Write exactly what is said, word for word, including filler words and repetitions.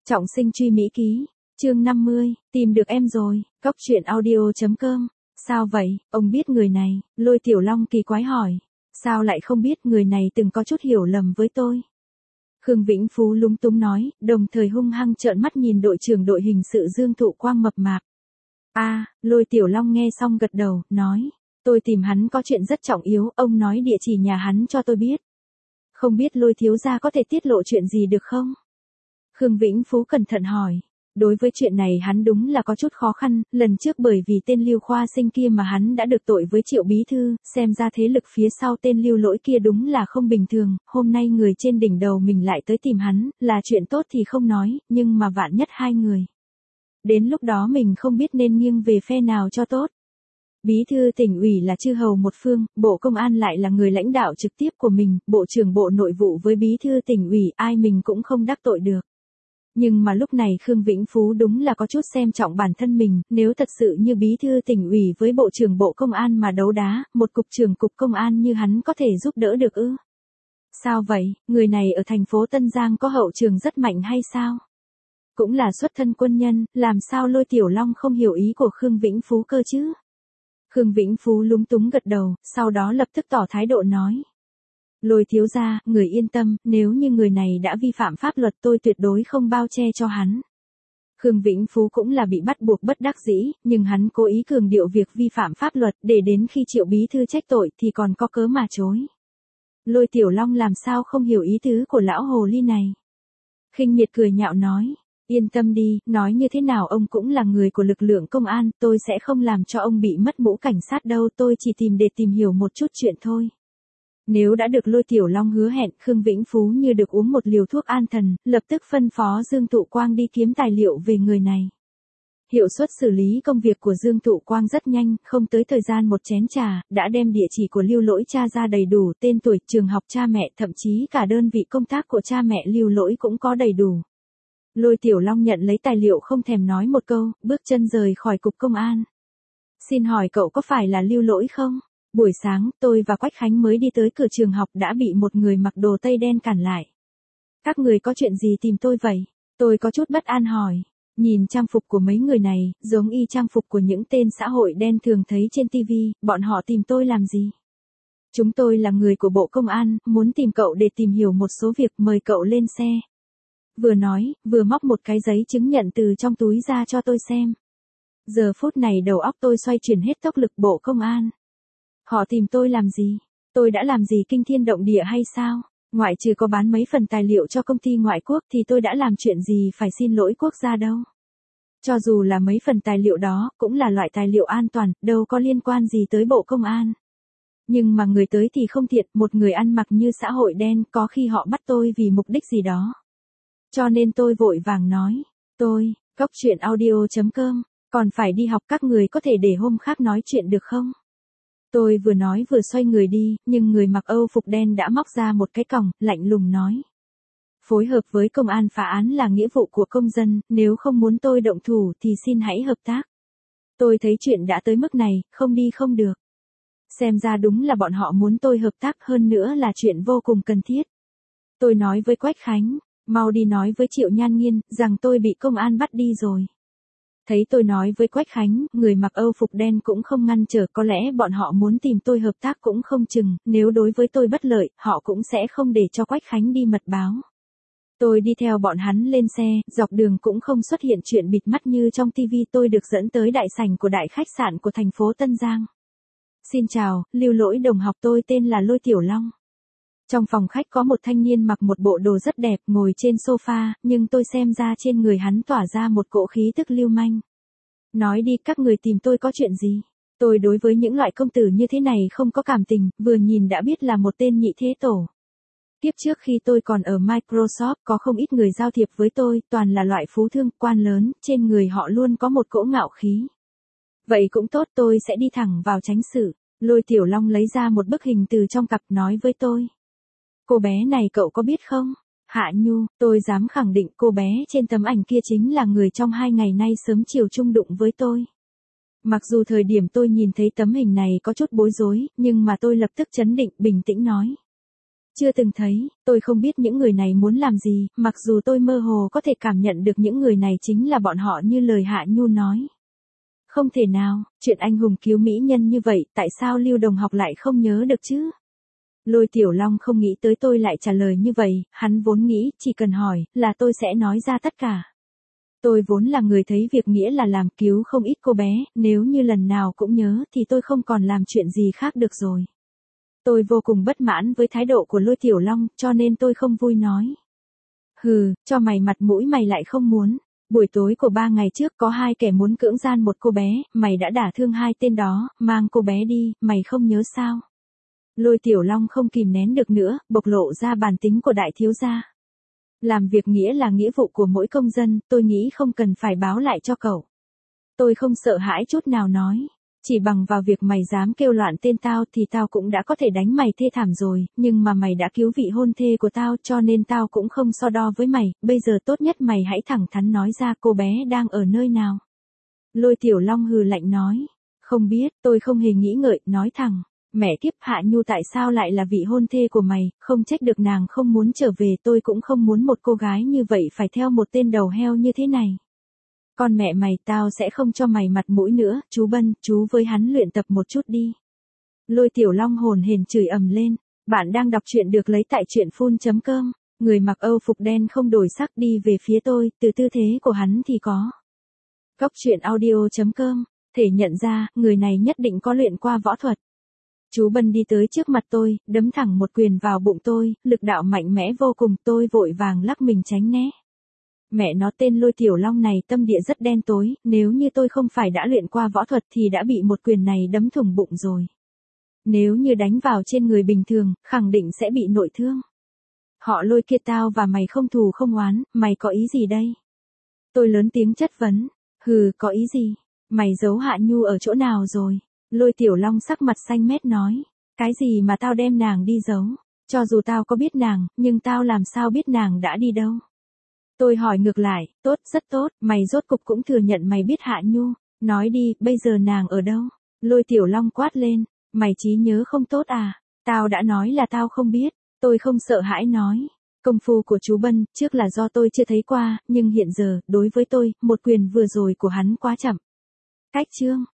Trọng sinh truy Mỹ ký, chương năm mươi, tìm được em rồi, cóc truyện audio chấm com. Sao vậy, ông biết người này, Lôi Tiểu Long kỳ quái hỏi. Sao lại không biết, người này từng có chút hiểu lầm với tôi. Khương Vĩnh Phú lúng túng nói, đồng thời hung hăng trợn mắt nhìn đội trưởng đội hình sự Dương Thụ Quang mập mạp. A, à, Lôi Tiểu Long nghe xong gật đầu, nói, tôi tìm hắn có chuyện rất trọng yếu, ông nói địa chỉ nhà hắn cho tôi biết. Không biết Lôi thiếu gia có thể tiết lộ chuyện gì được không? Khương Vĩnh Phú cẩn thận hỏi. Đối với chuyện này hắn đúng là có chút khó khăn, lần trước bởi vì tên Lưu Khoa Sinh kia mà hắn đã được tội với Triệu bí thư, xem ra thế lực phía sau tên Lưu Lỗi kia đúng là không bình thường, hôm nay người trên đỉnh đầu mình lại tới tìm hắn, là chuyện tốt thì không nói, nhưng mà vạn nhất hai người. Đến lúc đó mình không biết nên nghiêng về phe nào cho tốt. Bí thư tỉnh ủy là chư hầu một phương, Bộ Công an lại là người lãnh đạo trực tiếp của mình, Bộ trưởng Bộ Nội vụ với bí thư tỉnh ủy ai mình cũng không đắc tội được. Nhưng mà lúc này Khương Vĩnh Phú đúng là có chút xem trọng bản thân mình, nếu thật sự như bí thư tỉnh ủy với Bộ trưởng Bộ Công an mà đấu đá, một cục trưởng cục công an như hắn có thể giúp đỡ được ư? Sao vậy, người này ở thành phố Tân Giang có hậu trường rất mạnh hay sao? Cũng là xuất thân quân nhân, làm sao Lôi Tiểu Long không hiểu ý của Khương Vĩnh Phú cơ chứ? Khương Vĩnh Phú lúng túng gật đầu, sau đó lập tức tỏ thái độ nói. Lôi thiếu gia, người yên tâm, nếu như người này đã vi phạm pháp luật tôi tuyệt đối không bao che cho hắn. Khương Vĩnh Phú cũng là bị bắt buộc bất đắc dĩ, nhưng hắn cố ý cường điệu việc vi phạm pháp luật để đến khi Triệu bí thư trách tội thì còn có cớ mà chối. Lôi Tiểu Long làm sao không hiểu ý tứ của lão hồ ly này. Khinh miệt cười nhạo nói, yên tâm đi, nói như thế nào ông cũng là người của lực lượng công an, tôi sẽ không làm cho ông bị mất mũ cảnh sát đâu, tôi chỉ tìm để tìm hiểu một chút chuyện thôi. Nếu đã được Lôi Tiểu Long hứa hẹn, Khương Vĩnh Phú như được uống một liều thuốc an thần, lập tức phân phó Dương Thụ Quang đi kiếm tài liệu về người này. Hiệu suất xử lý công việc của Dương Thụ Quang rất nhanh, không tới thời gian một chén trà, đã đem địa chỉ của Lưu Lỗi tra ra đầy đủ, tên tuổi, trường học, cha mẹ, thậm chí cả đơn vị công tác của cha mẹ Lưu Lỗi cũng có đầy đủ. Lôi Tiểu Long nhận lấy tài liệu không thèm nói một câu, bước chân rời khỏi cục công an. Xin hỏi cậu có phải là Lưu Lỗi không? Buổi sáng, tôi và Quách Khánh mới đi tới cửa trường học đã bị một người mặc đồ tây đen cản lại. Các người có chuyện gì tìm tôi vậy? Tôi có chút bất an hỏi. Nhìn trang phục của mấy người này, giống y trang phục của những tên xã hội đen thường thấy trên ti vi, bọn họ tìm tôi làm gì? Chúng tôi là người của Bộ Công an, muốn tìm cậu để tìm hiểu một số việc, mời cậu lên xe. Vừa nói, vừa móc một cái giấy chứng nhận từ trong túi ra cho tôi xem. Giờ phút này đầu óc tôi xoay chuyển hết tốc lực. Bộ Công an. Họ tìm tôi làm gì? Tôi đã làm gì kinh thiên động địa hay sao? Ngoại trừ có bán mấy phần tài liệu cho công ty ngoại quốc thì tôi đã làm chuyện gì phải xin lỗi quốc gia đâu. Cho dù là mấy phần tài liệu đó, cũng là loại tài liệu an toàn, đâu có liên quan gì tới Bộ Công an. Nhưng mà người tới thì không thiện, một người ăn mặc như xã hội đen, có khi họ bắt tôi vì mục đích gì đó. Cho nên tôi vội vàng nói, tôi, cóc truyện audio chấm com, còn phải đi học, các người có thể để hôm khác nói chuyện được không? Tôi vừa nói vừa xoay người đi, nhưng người mặc Âu phục đen đã móc ra một cái còng, lạnh lùng nói. Phối hợp với công an phá án là nghĩa vụ của công dân, nếu không muốn tôi động thủ thì xin hãy hợp tác. Tôi thấy chuyện đã tới mức này, không đi không được. Xem ra đúng là bọn họ muốn tôi hợp tác, hơn nữa là chuyện vô cùng cần thiết. Tôi nói với Quách Khánh, mau đi nói với Triệu Nhan Nghiên, rằng tôi bị công an bắt đi rồi. Thấy tôi nói với Quách Khánh, người mặc Âu phục đen cũng không ngăn trở, có lẽ bọn họ muốn tìm tôi hợp tác cũng không chừng, nếu đối với tôi bất lợi, họ cũng sẽ không để cho Quách Khánh đi mật báo. Tôi đi theo bọn hắn lên xe, dọc đường cũng không xuất hiện chuyện bịt mắt như trong ti vi, tôi được dẫn tới đại sảnh của đại khách sạn của thành phố Tân Giang. Xin chào, Lưu Lỗi đồng học, tôi tên là Lôi Tiểu Long. Trong phòng khách có một thanh niên mặc một bộ đồ rất đẹp ngồi trên sofa, nhưng tôi xem ra trên người hắn tỏa ra một cỗ khí tức lưu manh. Nói đi, các người tìm tôi có chuyện gì? Tôi đối với những loại công tử như thế này không có cảm tình, vừa nhìn đã biết là một tên nhị thế tổ. Tiếp trước khi tôi còn ở Microsoft có không ít người giao thiệp với tôi, toàn là loại phú thương, quan lớn, trên người họ luôn có một cỗ ngạo khí. Vậy cũng tốt, tôi sẽ đi thẳng vào chánh sự. Lôi Tiểu Long lấy ra một bức hình từ trong cặp nói với tôi. Cô bé này cậu có biết không? Hạ Nhu, tôi dám khẳng định cô bé trên tấm ảnh kia chính là người trong hai ngày nay sớm chiều chung đụng với tôi. Mặc dù thời điểm tôi nhìn thấy tấm hình này có chút bối rối, nhưng mà tôi lập tức chấn định, bình tĩnh nói. Chưa từng thấy, tôi không biết những người này muốn làm gì, mặc dù tôi mơ hồ có thể cảm nhận được những người này chính là bọn họ như lời Hạ Nhu nói. Không thể nào, chuyện anh hùng cứu mỹ nhân như vậy, tại sao Lưu Đồng học lại không nhớ được chứ? Lôi Tiểu Long không nghĩ tới tôi lại trả lời như vậy, hắn vốn nghĩ, chỉ cần hỏi, là tôi sẽ nói ra tất cả. Tôi vốn là người thấy việc nghĩa là làm, cứu không ít cô bé, nếu như lần nào cũng nhớ thì tôi không còn làm chuyện gì khác được rồi. Tôi vô cùng bất mãn với thái độ của Lôi Tiểu Long, cho nên tôi không vui nói. Hừ, cho mày mặt mũi mày lại không muốn. Buổi tối của ba ngày trước có hai kẻ muốn cưỡng gian một cô bé, mày đã đả thương hai tên đó, mang cô bé đi, mày không nhớ sao? Lôi Tiểu Long không kìm nén được nữa, bộc lộ ra bản tính của đại thiếu gia. Làm việc nghĩa là nghĩa vụ của mỗi công dân, tôi nghĩ không cần phải báo lại cho cậu. Tôi không sợ hãi chút nào nói. Chỉ bằng vào việc mày dám kêu loạn tên tao thì tao cũng đã có thể đánh mày thê thảm rồi, nhưng mà mày đã cứu vị hôn thê của tao cho nên tao cũng không so đo với mày, bây giờ tốt nhất mày hãy thẳng thắn nói ra cô bé đang ở nơi nào. Lôi Tiểu Long hừ lạnh nói, không biết, tôi không hề nghĩ ngợi, nói thẳng, mẹ kiếp Hạ Nhu tại sao lại là vị hôn thê của mày, không trách được nàng không muốn trở về, tôi cũng không muốn một cô gái như vậy phải theo một tên đầu heo như thế này. Con mẹ mày, tao sẽ không cho mày mặt mũi nữa, chú Bân, chú với hắn luyện tập một chút đi. Lôi Tiểu Long hồn hển chửi ầm lên, bạn đang đọc truyện được lấy tại truyện phun chấm com, người mặc Âu phục đen không đổi sắc đi về phía tôi, từ tư thế của hắn thì có. Góc truyện audio chấm com, thể nhận ra, người này nhất định có luyện qua võ thuật. Chú Bân đi tới trước mặt tôi, đấm thẳng một quyền vào bụng tôi, lực đạo mạnh mẽ vô cùng, tôi vội vàng lắc mình tránh né. Mẹ nó tên Lôi Tiểu Long này tâm địa rất đen tối, nếu như tôi không phải đã luyện qua võ thuật thì đã bị một quyền này đấm thủng bụng rồi. Nếu như đánh vào trên người bình thường, khẳng định sẽ bị nội thương. Họ Lôi kia tao và mày không thù không oán, mày có ý gì đây? Tôi lớn tiếng chất vấn, hừ, có ý gì? Mày giấu Hạ Nhu ở chỗ nào rồi? Lôi Tiểu Long sắc mặt xanh mét nói, cái gì mà tao đem nàng đi giấu? Cho dù tao có biết nàng, nhưng tao làm sao biết nàng đã đi đâu? Tôi hỏi ngược lại, tốt, rất tốt, mày rốt cục cũng thừa nhận mày biết Hạ Nhu, nói đi, bây giờ nàng ở đâu? Lôi Tiểu Long quát lên, mày trí nhớ không tốt à? Tao đã nói là tao không biết, tôi không sợ hãi nói. Công phu của chú Bân, trước là do tôi chưa thấy qua, nhưng hiện giờ, đối với tôi, một quyền vừa rồi của hắn quá chậm. Cách chương.